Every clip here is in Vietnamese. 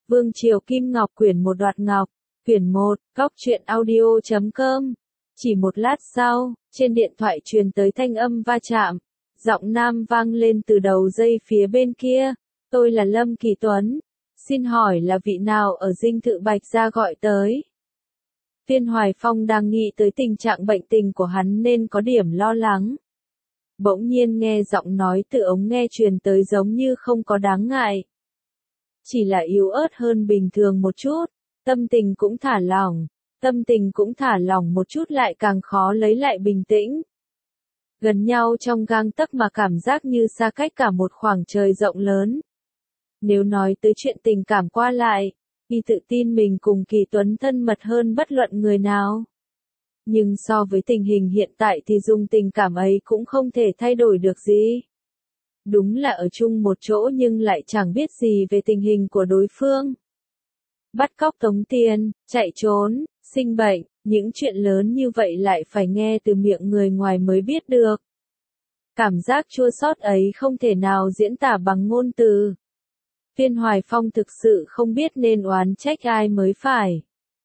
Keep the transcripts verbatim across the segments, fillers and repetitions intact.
Vương Triều Kim Ngọc quyển một đoạt ngọc, quyển một, góc truyện audio chấm com. Chỉ một lát sau, trên điện thoại truyền tới thanh âm va chạm. Giọng nam vang lên từ đầu dây phía bên kia. Tôi là Lâm Kỳ Tuấn. Xin hỏi là vị nào ở dinh thự Bạch Gia gọi tới? Viên Hoài Phong đang nghĩ tới tình trạng bệnh tình của hắn nên có điểm lo lắng. Bỗng nhiên nghe giọng nói từ ống nghe truyền tới giống như không có đáng ngại. Chỉ là yếu ớt hơn bình thường một chút, tâm tình cũng thả lỏng, tâm tình cũng thả lỏng một chút lại càng khó lấy lại bình tĩnh. Gần nhau trong gang tấc mà cảm giác như xa cách cả một khoảng trời rộng lớn. Nếu nói tới chuyện tình cảm qua lại, y tự tin mình cùng Kỳ Tuấn thân mật hơn bất luận người nào. Nhưng so với tình hình hiện tại thì dùng tình cảm ấy cũng không thể thay đổi được gì. Đúng là ở chung một chỗ nhưng lại chẳng biết gì về tình hình của đối phương. Bắt cóc tống tiền, chạy trốn, sinh bệnh, những chuyện lớn như vậy lại phải nghe từ miệng người ngoài mới biết được. Cảm giác chua xót ấy không thể nào diễn tả bằng ngôn từ. Viên Hoài Phong thực sự không biết nên oán trách ai mới phải.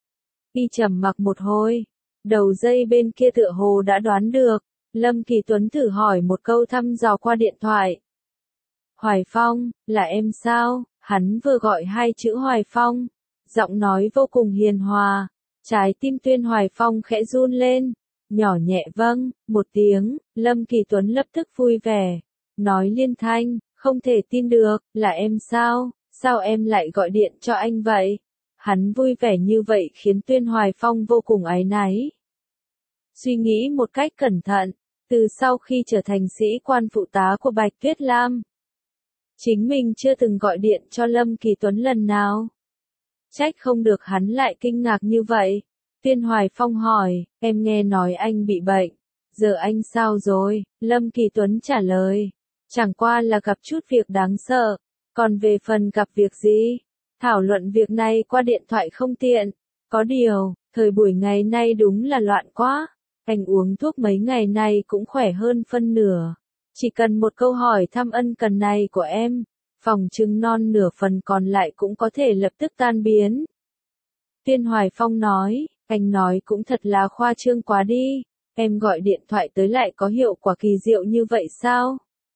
Y trầm mặc một hồi, đầu dây bên kia tựa hồ đã đoán được, Lâm Kỳ Tuấn thử hỏi một câu thăm dò qua điện thoại. Hoài Phong, là em sao? Hắn vừa gọi hai chữ Hoài Phong, giọng nói vô cùng hiền hòa, trái tim Tuyên Hoài Phong khẽ run lên, nhỏ nhẹ vâng, một tiếng, Lâm Kỳ Tuấn lập tức vui vẻ, nói liên thanh, không thể tin được, là em sao, sao em lại gọi điện cho anh vậy? Hắn vui vẻ như vậy khiến Tuyên Hoài Phong vô cùng áy náy. Suy nghĩ một cách cẩn thận, từ sau khi trở thành sĩ quan phụ tá của Bạch Tuyết Lam, chính mình chưa từng gọi điện cho Lâm Kỳ Tuấn lần nào. Trách không được hắn lại kinh ngạc như vậy. Tuyên Hoài Phong hỏi, em nghe nói anh bị bệnh, giờ anh sao rồi? Lâm Kỳ Tuấn trả lời, chẳng qua là gặp chút việc đáng sợ, còn về phần gặp việc gì? Thảo luận việc này qua điện thoại không tiện, có điều, thời buổi ngày nay đúng là loạn quá, anh uống thuốc mấy ngày nay cũng khỏe hơn phân nửa. Chỉ cần một câu hỏi thăm ân cần này của em, phòng trừng non nửa phần còn lại cũng có thể lập tức tan biến. Tuyên Hoài Phong nói, anh nói cũng thật là khoa trương quá đi, em gọi điện thoại tới lại có hiệu quả kỳ diệu như vậy sao?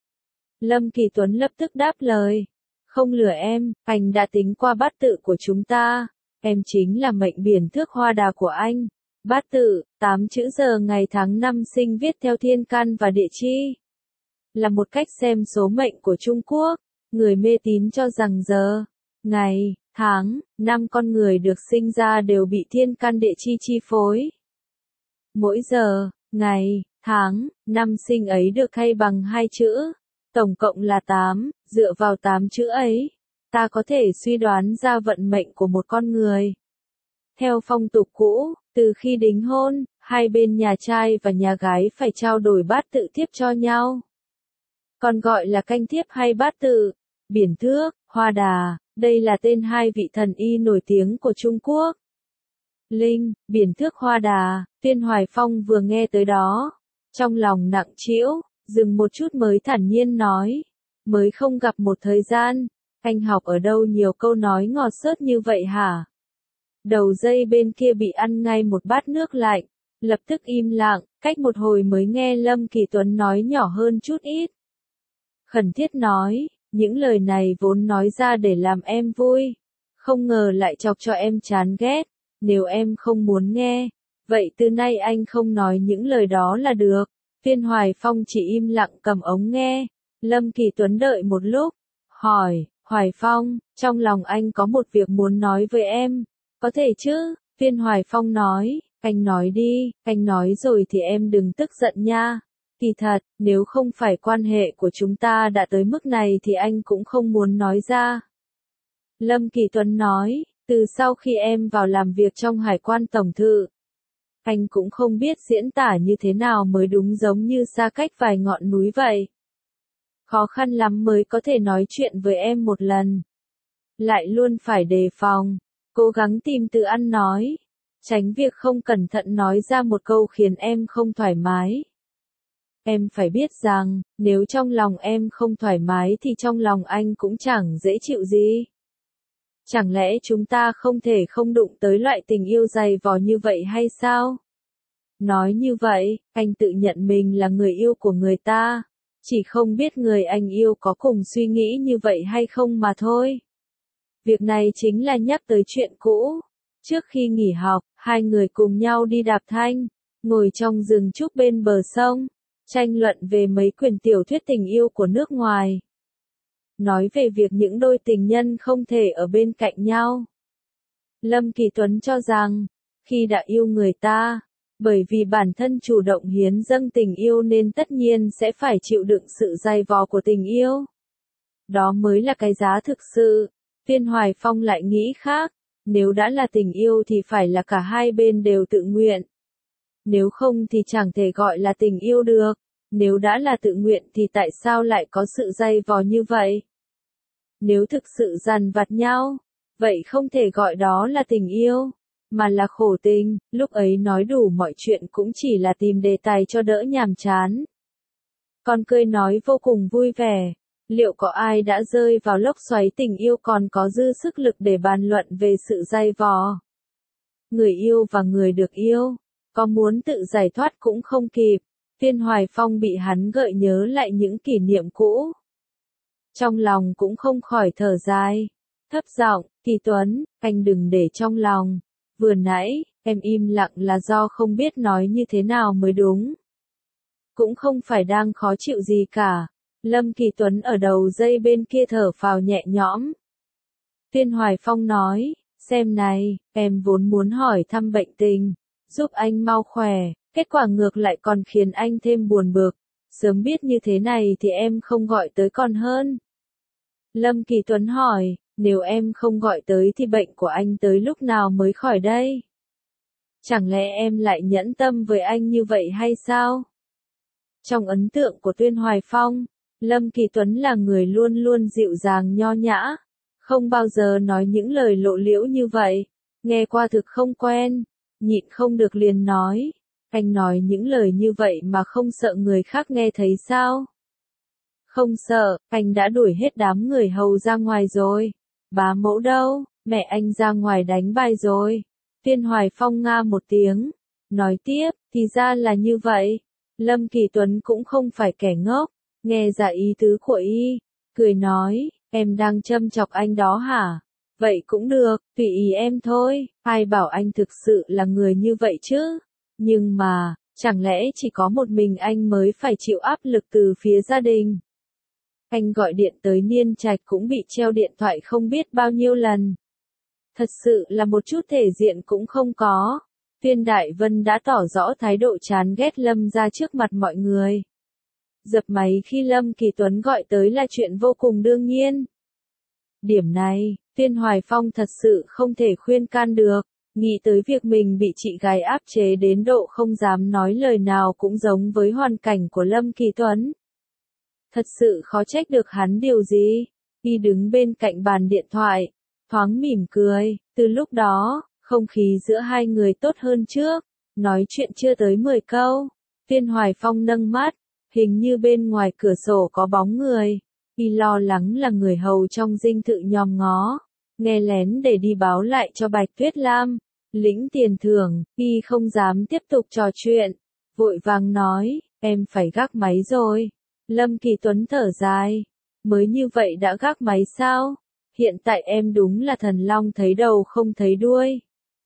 Lâm Kỳ Tuấn lập tức đáp lời, không lừa em, anh đã tính qua bát tự của chúng ta, em chính là mệnh biển thước hoa đà của anh. Bát tự, tám chữ giờ ngày tháng năm sinh viết theo thiên can và địa chi. Là một cách xem số mệnh của Trung Quốc, người mê tín cho rằng giờ, ngày, tháng, năm con người được sinh ra đều bị thiên can địa chi chi phối. Mỗi giờ, ngày, tháng, năm sinh ấy được thay bằng hai chữ, tổng cộng là tám, dựa vào tám chữ ấy, ta có thể suy đoán ra vận mệnh của một con người. Theo phong tục cũ, từ khi đính hôn, hai bên nhà trai và nhà gái phải trao đổi bát tự thiếp cho nhau. Còn gọi là canh thiếp hay bát tự, biển thước, hoa đà, đây là tên hai vị thần y nổi tiếng của Trung Quốc. Linh, biển thước hoa đà, Tuyên Hoài Phong vừa nghe tới đó, trong lòng nặng trĩu, dừng một chút mới thản nhiên nói, mới không gặp một thời gian, anh học ở đâu nhiều câu nói ngọt xớt như vậy hả? Đầu dây bên kia bị ăn ngay một bát nước lạnh, lập tức im lặng, cách một hồi mới nghe Lâm Kỳ Tuấn nói nhỏ hơn chút ít. Khẩn thiết nói, những lời này vốn nói ra để làm em vui, không ngờ lại chọc cho em chán ghét, nếu em không muốn nghe, vậy từ nay anh không nói những lời đó là được. Viên Hoài Phong chỉ im lặng cầm ống nghe, Lâm Kỳ Tuấn đợi một lúc, hỏi, Hoài Phong, trong lòng anh có một việc muốn nói với em, có thể chứ? Viên Hoài Phong nói, anh nói đi, anh nói rồi thì em đừng tức giận nha. Kỳ thật, nếu không phải quan hệ của chúng ta đã tới mức này thì anh cũng không muốn nói ra. Lâm Kỳ Tuấn nói, từ sau khi em vào làm việc trong Hải quan Tổng thự, anh cũng không biết diễn tả như thế nào mới đúng, giống như xa cách vài ngọn núi vậy. Khó khăn lắm mới có thể nói chuyện với em một lần. Lại luôn phải đề phòng, cố gắng tìm từ ăn nói, tránh việc không cẩn thận nói ra một câu khiến em không thoải mái. Em phải biết rằng, nếu trong lòng em không thoải mái thì trong lòng anh cũng chẳng dễ chịu gì. Chẳng lẽ chúng ta không thể không đụng tới loại tình yêu dày vò như vậy hay sao? Nói như vậy, anh tự nhận mình là người yêu của người ta. Chỉ không biết người anh yêu có cùng suy nghĩ như vậy hay không mà thôi. Việc này chính là nhắc tới chuyện cũ. Trước khi nghỉ học, hai người cùng nhau đi đạp thanh, ngồi trong rừng trúc bên bờ sông, tranh luận về mấy quyển tiểu thuyết tình yêu của nước ngoài. Nói về việc những đôi tình nhân không thể ở bên cạnh nhau. Lâm Kỳ Tuấn cho rằng, khi đã yêu người ta, bởi vì bản thân chủ động hiến dâng tình yêu nên tất nhiên sẽ phải chịu đựng sự dày vò của tình yêu. Đó mới là cái giá thực sự. Viên Hoài Phong lại nghĩ khác, nếu đã là tình yêu thì phải là cả hai bên đều tự nguyện. Nếu không thì chẳng thể gọi là tình yêu được, nếu đã là tự nguyện thì tại sao lại có sự dày vò như vậy? Nếu thực sự dằn vặt nhau, vậy không thể gọi đó là tình yêu, mà là khổ tình, lúc ấy nói đủ mọi chuyện cũng chỉ là tìm đề tài cho đỡ nhàm chán. Con cười nói vô cùng vui vẻ. Liệu có ai đã rơi vào lốc xoáy tình yêu còn có dư sức lực để bàn luận về sự dày vò? Người yêu và người được yêu, có muốn tự giải thoát cũng không kịp. Viên Hoài Phong bị hắn gợi nhớ lại những kỷ niệm cũ. Trong lòng cũng không khỏi thở dài. Thấp giọng, Kỳ Tuấn, anh đừng để trong lòng. Vừa nãy, em im lặng là do không biết nói như thế nào mới đúng. Cũng không phải đang khó chịu gì cả. Lâm Kỳ Tuấn ở đầu dây bên kia thở phào nhẹ nhõm. Viên Hoài Phong nói, xem này, em vốn muốn hỏi thăm bệnh tình, giúp anh mau khỏe, kết quả ngược lại còn khiến anh thêm buồn bực. Sớm biết như thế này thì em không gọi tới còn hơn. Lâm Kỳ Tuấn hỏi, nếu em không gọi tới thì bệnh của anh tới lúc nào mới khỏi đây? Chẳng lẽ em lại nhẫn tâm với anh như vậy hay sao? Trong ấn tượng của Viên Hoài Phong, Lâm Kỳ Tuấn là người luôn luôn dịu dàng nho nhã, không bao giờ nói những lời lộ liễu như vậy, nghe qua thực không quen, nhịn không được liền nói, anh nói những lời như vậy mà không sợ người khác nghe thấy sao? Không sợ, anh đã đuổi hết đám người hầu ra ngoài rồi, bá mẫu đâu, mẹ anh ra ngoài đánh bài rồi. Viên Hoài Phong nga một tiếng, nói tiếp, thì ra là như vậy. Lâm Kỳ Tuấn cũng không phải kẻ ngốc. Nghe ra ý tứ của y, cười nói, em đang châm chọc anh đó hả? Vậy cũng được, tùy ý em thôi, ai bảo anh thực sự là người như vậy chứ? Nhưng mà, chẳng lẽ chỉ có một mình anh mới phải chịu áp lực từ phía gia đình? Anh gọi điện tới Niên Trạch cũng bị treo điện thoại không biết bao nhiêu lần. Thật sự là một chút thể diện cũng không có. Viên Đại Vân đã tỏ rõ thái độ chán ghét Lâm ra trước mặt mọi người. Dập máy khi Lâm Kỳ Tuấn gọi tới là chuyện vô cùng đương nhiên. Điểm này, Viên Hoài Phong thật sự không thể khuyên can được, nghĩ tới việc mình bị chị gái áp chế đến độ không dám nói lời nào cũng giống với hoàn cảnh của Lâm Kỳ Tuấn. Thật sự khó trách được hắn điều gì, y đứng bên cạnh bàn điện thoại, thoáng mỉm cười, từ lúc đó, không khí giữa hai người tốt hơn trước, nói chuyện chưa tới mười câu, Viên Hoài Phong nâng mắt. Hình như bên ngoài cửa sổ có bóng người, y lo lắng là người hầu trong dinh thự nhòm ngó, nghe lén để đi báo lại cho Bạch Tuyết Lam, lĩnh tiền thưởng, y không dám tiếp tục trò chuyện, vội vàng nói, em phải gác máy rồi. Lâm Kỳ Tuấn thở dài, mới như vậy đã gác máy sao? Hiện tại em đúng là thần long thấy đầu không thấy đuôi.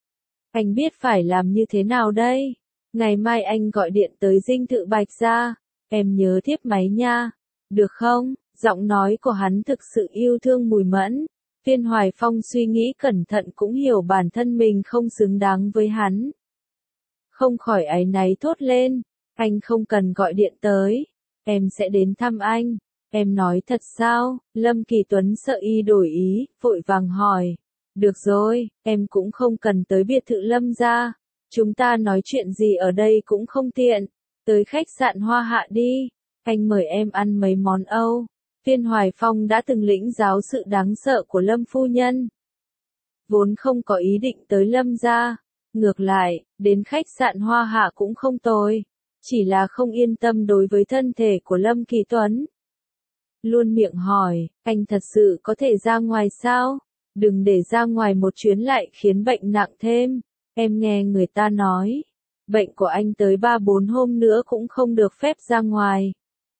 Anh biết phải làm như thế nào đây? Ngày mai anh gọi điện tới dinh thự Bạch gia. Em nhớ tiếp máy nha, được không? Giọng nói của hắn thực sự yêu thương mùi mẫn. Viên Hoài Phong suy nghĩ cẩn thận cũng hiểu bản thân mình không xứng đáng với hắn. Không khỏi áy náy thốt lên, anh không cần gọi điện tới, em sẽ đến thăm anh. Em nói thật sao? Lâm Kỳ Tuấn sợ y đổi ý, vội vàng hỏi. Được rồi, em cũng không cần tới biệt thự Lâm gia. Chúng ta nói chuyện gì ở đây cũng không tiện. Tới khách sạn Hoa Hạ đi, anh mời em ăn mấy món Âu. Viên Hoài Phong đã từng lĩnh giáo sự đáng sợ của Lâm phu nhân. Vốn không có ý định tới Lâm gia, ngược lại, đến khách sạn Hoa Hạ cũng không tồi, chỉ là không yên tâm đối với thân thể của Lâm Kỳ Tuấn. Luôn miệng hỏi, anh thật sự có thể ra ngoài sao? đừng để ra ngoài một chuyến lại khiến bệnh nặng thêm. Em nghe người ta nói, bệnh của anh tới ba bốn hôm nữa cũng không được phép ra ngoài.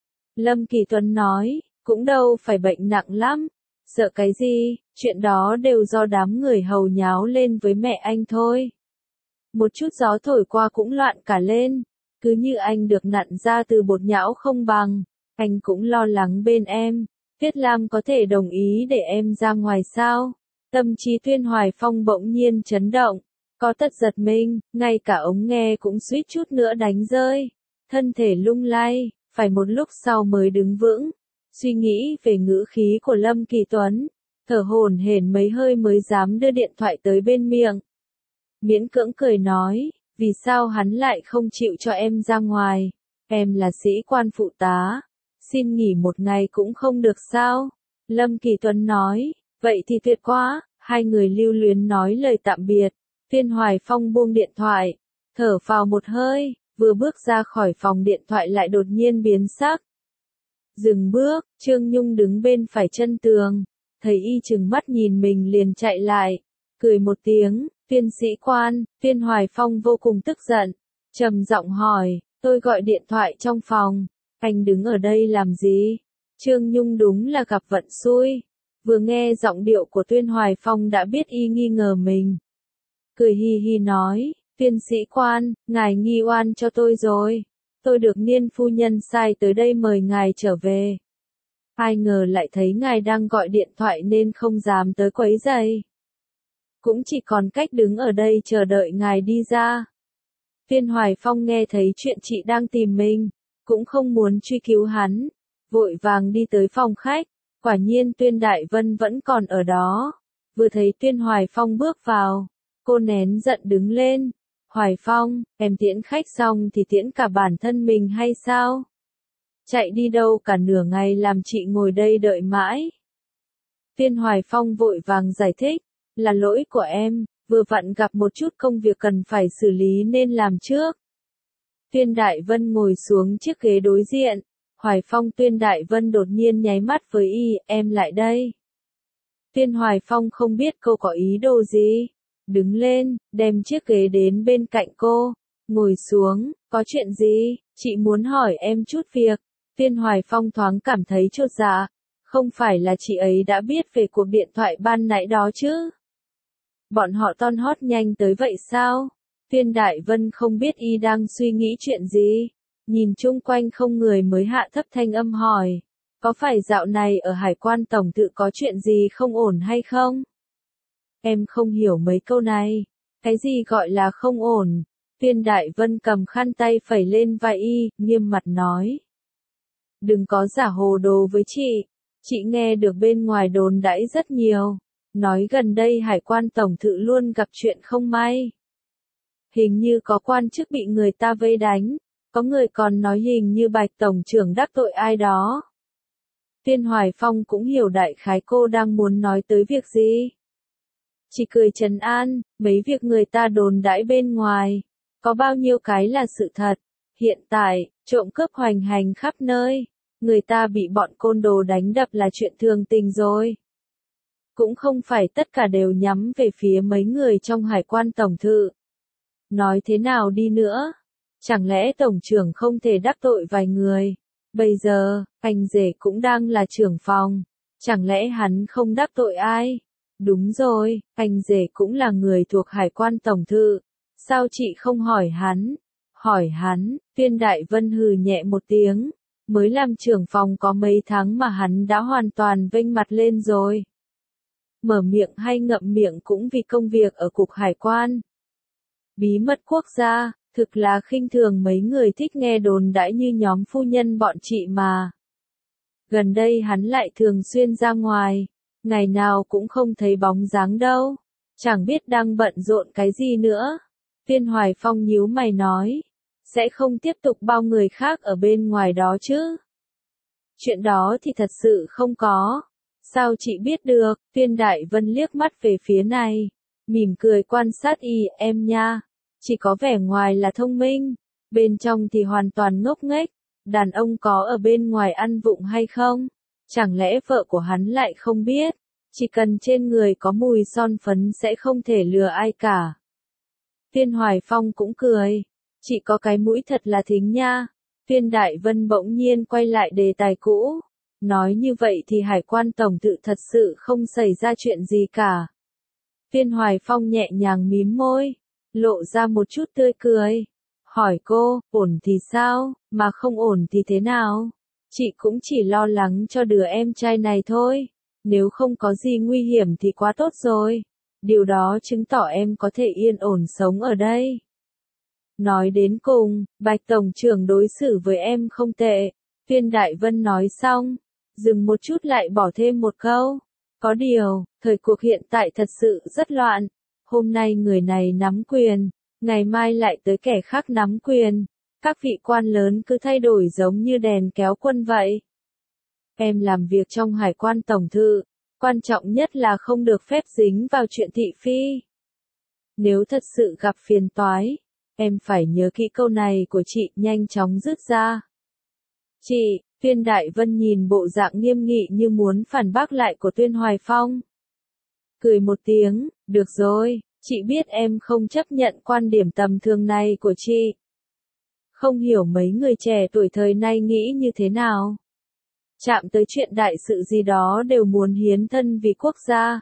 Lâm Kỳ Tuấn nói, cũng đâu phải bệnh nặng lắm, sợ cái gì, chuyện đó đều do đám người hầu nháo lên với mẹ anh thôi. Một chút gió thổi qua cũng loạn cả lên, cứ như anh được nặn ra từ bột nhão không bằng, anh cũng lo lắng bên em. Tuyết Lam có thể đồng ý để em ra ngoài sao? Tâm trí Tuyên Hoài Phong bỗng nhiên chấn động, có tật giật mình, ngay cả ống nghe cũng suýt chút nữa đánh rơi. Thân thể lung lay, phải một lúc sau mới đứng vững, suy nghĩ về ngữ khí của Lâm Kỳ Tuấn, thở hổn hển mấy hơi mới dám đưa điện thoại tới bên miệng. Miễn cưỡng cười nói, vì sao hắn lại không chịu cho em ra ngoài? Em là sĩ quan phụ tá, xin nghỉ một ngày cũng không được sao? Lâm Kỳ Tuấn nói, vậy thì tuyệt quá. Hai người lưu luyến nói lời tạm biệt. Tuyên Hoài Phong buông điện thoại, thở phào một hơi, vừa bước ra khỏi phòng điện thoại lại đột nhiên biến sắc. Dừng bước, Trương Nhung đứng bên phải chân tường, thấy y chừng mắt nhìn mình liền chạy lại, cười một tiếng, Tuyên sĩ quan. Tuyên Hoài Phong vô cùng tức giận, trầm giọng hỏi, tôi gọi điện thoại trong phòng, anh đứng ở đây làm gì? Trương Nhung đúng là gặp vận xui, vừa nghe giọng điệu của Tuyên Hoài Phong đã biết y nghi ngờ mình. Cười hi hi nói, Tuyên sĩ quan, ngài nghi oan cho tôi rồi, tôi được Niên phu nhân sai tới đây mời ngài trở về. Ai ngờ lại thấy ngài đang gọi điện thoại nên không dám tới quấy rầy. Cũng chỉ còn cách đứng ở đây chờ đợi ngài đi ra. Tuyên Hoài Phong nghe thấy chuyện chị đang tìm mình, cũng không muốn truy cứu hắn, vội vàng đi tới phòng khách, quả nhiên Tuyên Đại Vân vẫn còn ở đó. Vừa thấy Tuyên Hoài Phong bước vào, cô nén giận đứng lên. Hoài Phong, em tiễn khách xong thì tiễn cả bản thân mình hay sao? Chạy đi đâu cả nửa ngày làm chị ngồi đây đợi mãi. Tuyên Hoài Phong vội vàng giải thích, là lỗi của em, vừa vặn gặp một chút công việc cần phải xử lý nên làm trước. Tuyên Đại Vân ngồi xuống chiếc ghế đối diện. Hoài Phong Tuyên Đại Vân đột nhiên nháy mắt với y, em lại đây. Tuyên Hoài Phong không biết cô có ý đồ gì. Đứng lên, đem chiếc ghế đến bên cạnh cô, ngồi xuống, có chuyện gì, chị muốn hỏi em chút việc. Tuyên Hoài Phong thoáng cảm thấy chột dạ, không phải là chị ấy đã biết về cuộc điện thoại ban nãy đó chứ? Bọn họ ton hót nhanh tới vậy sao? Tuyên Đại Vân không biết y đang suy nghĩ chuyện gì, nhìn chung quanh không người mới hạ thấp thanh âm hỏi, có phải dạo này ở Hải quan Tổng Thự có chuyện gì không ổn hay không? Em không hiểu mấy câu này, cái gì gọi là không ổn? Tuyên Đại Vân cầm khăn tay phẩy lên vai y, nghiêm mặt nói. Đừng có giả hồ đồ với chị, chị nghe được bên ngoài đồn đãi rất nhiều, nói gần đây Hải quan Tổng Thự luôn gặp chuyện không may. Hình như có quan chức bị người ta vây đánh, có người còn nói hình như Bạch Tổng trưởng đắc tội ai đó. Tuyên Hoài Phong cũng hiểu đại khái cô đang muốn nói tới việc gì. Chỉ cười trấn an, mấy việc người ta đồn đãi bên ngoài, có bao nhiêu cái là sự thật. Hiện tại, trộm cướp hoành hành khắp nơi, người ta bị bọn côn đồ đánh đập là chuyện thường tình rồi. Cũng không phải tất cả đều nhắm về phía mấy người trong Hải quan Tổng Thự. Nói thế nào đi nữa? Chẳng lẽ Tổng trưởng không thể đắc tội vài người? Bây giờ, anh rể cũng đang là trưởng phòng. Chẳng lẽ hắn không đắc tội ai? Đúng rồi, anh rể cũng là người thuộc Hải quan Tổng Thự. Sao chị không hỏi hắn? Hỏi hắn, Tuyên Đại Vân hừ nhẹ một tiếng. Mới làm trưởng phòng có mấy tháng mà hắn đã hoàn toàn vênh mặt lên rồi. Mở miệng hay ngậm miệng cũng vì công việc ở cục Hải quan. Bí mật quốc gia, thực là khinh thường mấy người thích nghe đồn đãi như nhóm phu nhân bọn chị mà. Gần đây hắn lại thường xuyên ra ngoài, ngày nào cũng không thấy bóng dáng đâu, chẳng biết đang bận rộn cái gì nữa. Tuyên Hoài Phong nhíu mày nói, sẽ không tiếp tục bao người khác ở bên ngoài đó chứ? Chuyện đó thì thật sự không có. Sao chị biết được? Tuyên Đại Vân liếc mắt về phía này, mỉm cười quan sát y, em nha. Chỉ có vẻ ngoài là thông minh, bên trong thì hoàn toàn ngốc nghếch. Đàn ông có ở bên ngoài ăn vụng hay không? Chẳng lẽ vợ của hắn lại không biết? Chỉ cần trên người có mùi son phấn sẽ không thể lừa ai cả. Viên Hoài Phong cũng cười. Chị có cái mũi thật là thính nha. Viên Đại Vân bỗng nhiên quay lại đề tài cũ. Nói như vậy thì Hải quan tổng thự thật sự không xảy ra chuyện gì cả. Viên Hoài Phong nhẹ nhàng mím môi, lộ ra một chút tươi cười. Hỏi cô, ổn thì sao, mà không ổn thì thế nào? Chị cũng chỉ lo lắng cho đứa em trai này thôi. Nếu không có gì nguy hiểm thì quá tốt rồi. Điều đó chứng tỏ em có thể yên ổn sống ở đây. Nói đến cùng, Bạch Tổng trưởng đối xử với em không tệ. Viên Đại Vân nói xong, dừng một chút lại bỏ thêm một câu. Có điều, thời cuộc hiện tại thật sự rất loạn. Hôm nay người này nắm quyền, ngày mai lại tới kẻ khác nắm quyền. Các vị quan lớn cứ thay đổi giống như đèn kéo quân vậy. Em làm việc trong Hải quan tổng thự, quan trọng nhất là không được phép dính vào chuyện thị phi. Nếu thật sự gặp phiền toái, em phải nhớ kỹ câu này của chị, nhanh chóng rút ra. Chị, Viên Đại Vân nhìn bộ dạng nghiêm nghị như muốn phản bác lại của Viên Hoài Phong. Cười một tiếng, được rồi, chị biết em không chấp nhận quan điểm tầm thường này của chị. Không hiểu mấy người trẻ tuổi thời nay nghĩ như thế nào. Chạm tới chuyện đại sự gì đó đều muốn hiến thân vì quốc gia.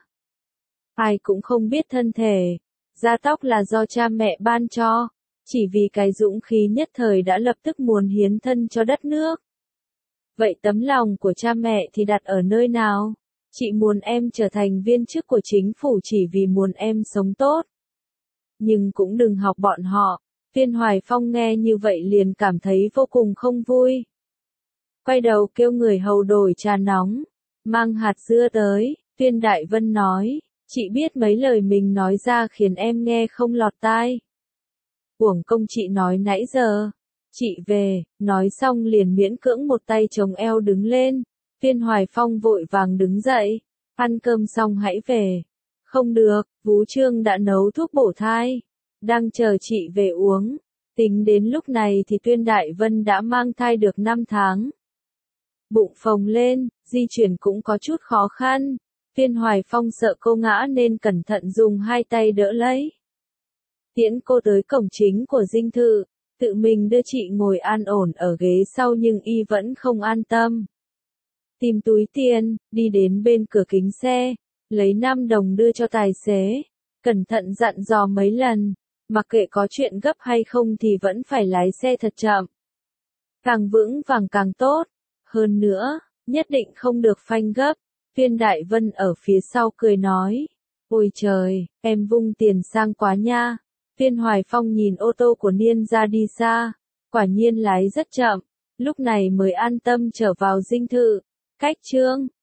Ai cũng không biết thân thể, da tóc là do cha mẹ ban cho, chỉ vì cái dũng khí nhất thời đã lập tức muốn hiến thân cho đất nước. Vậy tấm lòng của cha mẹ thì đặt ở nơi nào? Chị muốn em trở thành viên chức của chính phủ chỉ vì muốn em sống tốt. Nhưng cũng đừng học bọn họ. Viên Hoài Phong nghe như vậy liền cảm thấy vô cùng không vui. Quay đầu kêu người hầu đổi trà nóng, mang hạt dưa tới. Viên Đại Vân nói, chị biết mấy lời mình nói ra khiến em nghe không lọt tai. Uổng công chị nói nãy giờ. Chị về, nói xong liền miễn cưỡng một tay chống eo đứng lên. Viên Hoài Phong vội vàng đứng dậy, ăn cơm xong hãy về. Không được, Vú Trương đã nấu thuốc bổ thai, đang chờ chị về uống. Tính đến lúc này thì Tuyên Đại Vân đã mang thai được năm tháng. Bụng phồng lên, di chuyển cũng có chút khó khăn. Viên Hoài Phong sợ cô ngã nên cẩn thận dùng hai tay đỡ lấy. Tiễn cô tới cổng chính của dinh thự, tự mình đưa chị ngồi an ổn ở ghế sau nhưng y vẫn không an tâm. Tìm túi tiền, đi đến bên cửa kính xe, lấy năm đồng đưa cho tài xế, cẩn thận dặn dò mấy lần, mặc kệ có chuyện gấp hay không thì vẫn phải lái xe thật chậm. Càng vững vàng càng tốt, hơn nữa, nhất định không được phanh gấp. Viên Đại Vân ở phía sau cười nói, ôi trời, em vung tiền sang quá nha. Viên Hoài Phong nhìn ô tô của Niên ra đi xa, quả nhiên lái rất chậm, lúc này mới an tâm trở vào dinh thự. Cách chương